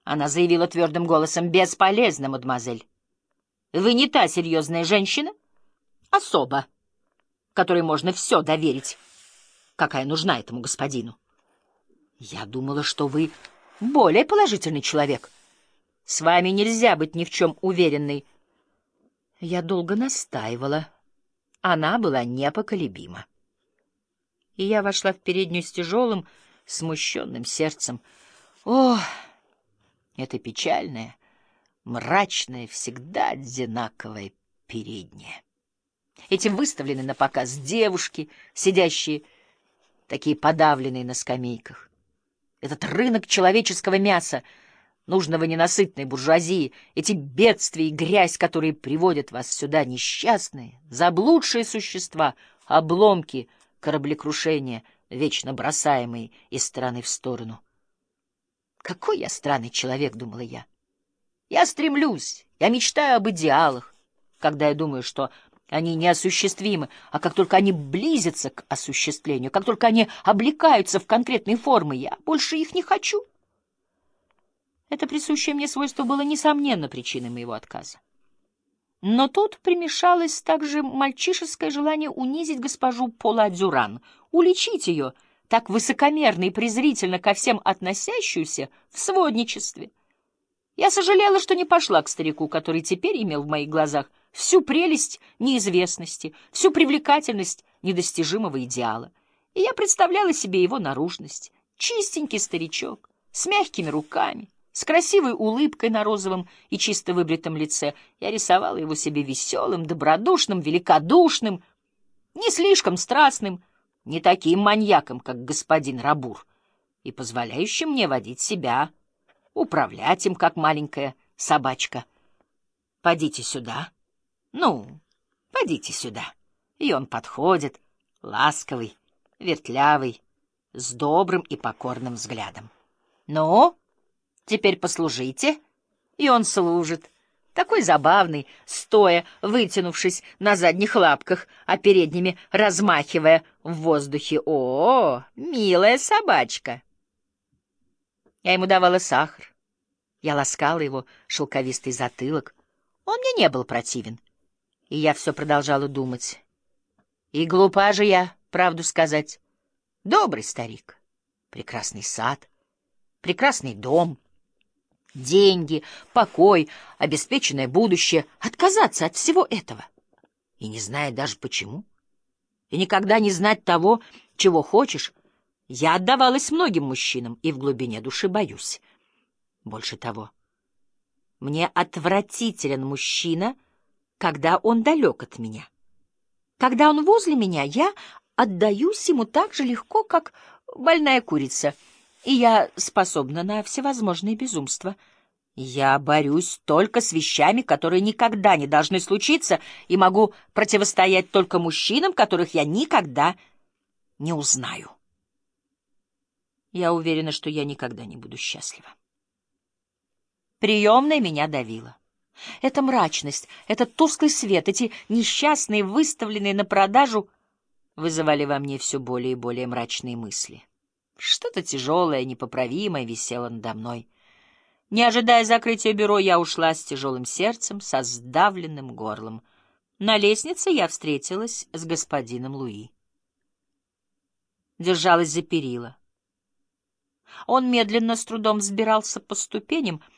Она заявила твердым голосом: «Бесполезно, мадемуазель. Вы не та серьезная женщина, особа, которой можно все доверить, какая нужна этому господину. Я думала, что вы более положительный человек. С вами нельзя быть ни в чем уверенной». Я долго настаивала. Она была непоколебима. И я вошла в переднюю с тяжелым, смущенным сердцем. О, это печальное, мрачное, всегда одинаковое переднее. Эти выставленные на показ девушки, сидящие такие подавленные на скамейках. Этот рынок человеческого мяса, нужного ненасытной буржуазии, эти бедствия и грязь, которые приводят вас сюда, несчастные, заблудшие существа, обломки кораблекрушения, вечно бросаемые из стороны в сторону. Какой я странный человек, думала я. Я стремлюсь, я мечтаю об идеалах, когда я думаю, что они неосуществимы, а как только они близятся к осуществлению, как только они облекаются в конкретные формы, я больше их не хочу. Это присущее мне свойство было, несомненно, причиной моего отказа. Но тут примешалось также мальчишеское желание унизить госпожу Пола Дюран, уличить ее, так высокомерно и презрительно ко всем относящуюся, в сводничестве. Я сожалела, что не пошла к старику, который теперь имел в моих глазах всю прелесть неизвестности, всю привлекательность недостижимого идеала. И я представляла себе его наружность. Чистенький старичок, с мягкими руками, с красивой улыбкой на розовом и чисто выбритом лице. Я рисовала его себе веселым, добродушным, великодушным, не слишком страстным, не таким маньяком, как господин Рабур, и позволяющим мне водить себя, управлять им, как маленькая собачка. «Подите сюда. Ну, подите сюда». И он подходит, ласковый, вертлявый, с добрым и покорным взглядом. «Ну, теперь послужите». И он служит, такой забавный, стоя, вытянувшись на задних лапках, а передними размахивая в воздухе. О, милая собачка! Я ему давала сахар, я ласкала его шелковистый затылок. Он мне не был противен, и я все продолжала думать. И глупа же я, правду сказать. Добрый старик, прекрасный сад, прекрасный дом, деньги, покой, обеспеченное будущее. Отказаться от всего этого, и не зная даже почему, и никогда не знать того, чего хочешь. Я отдавалась многим мужчинам и в глубине души боюсь. Больше того, мне отвратителен мужчина, когда он далек от меня. Когда он возле меня, я отдаюсь ему так же легко, как больная курица, и я способна на всевозможные безумства. Я борюсь только с вещами, которые никогда не должны случиться, и могу противостоять только мужчинам, которых я никогда не узнаю. Я уверена, что я никогда не буду счастлива. Приемная меня давила. Эта мрачность, этот тусклый свет, эти несчастные, выставленные на продажу, вызывали во мне все более и более мрачные мысли. Что-то тяжелое, непоправимое висело надо мной. Не ожидая закрытия бюро, я ушла с тяжелым сердцем, со сдавленным горлом. На лестнице я встретилась с господином Луи. Держалась за перила. Он медленно, с трудом взбирался по ступеням,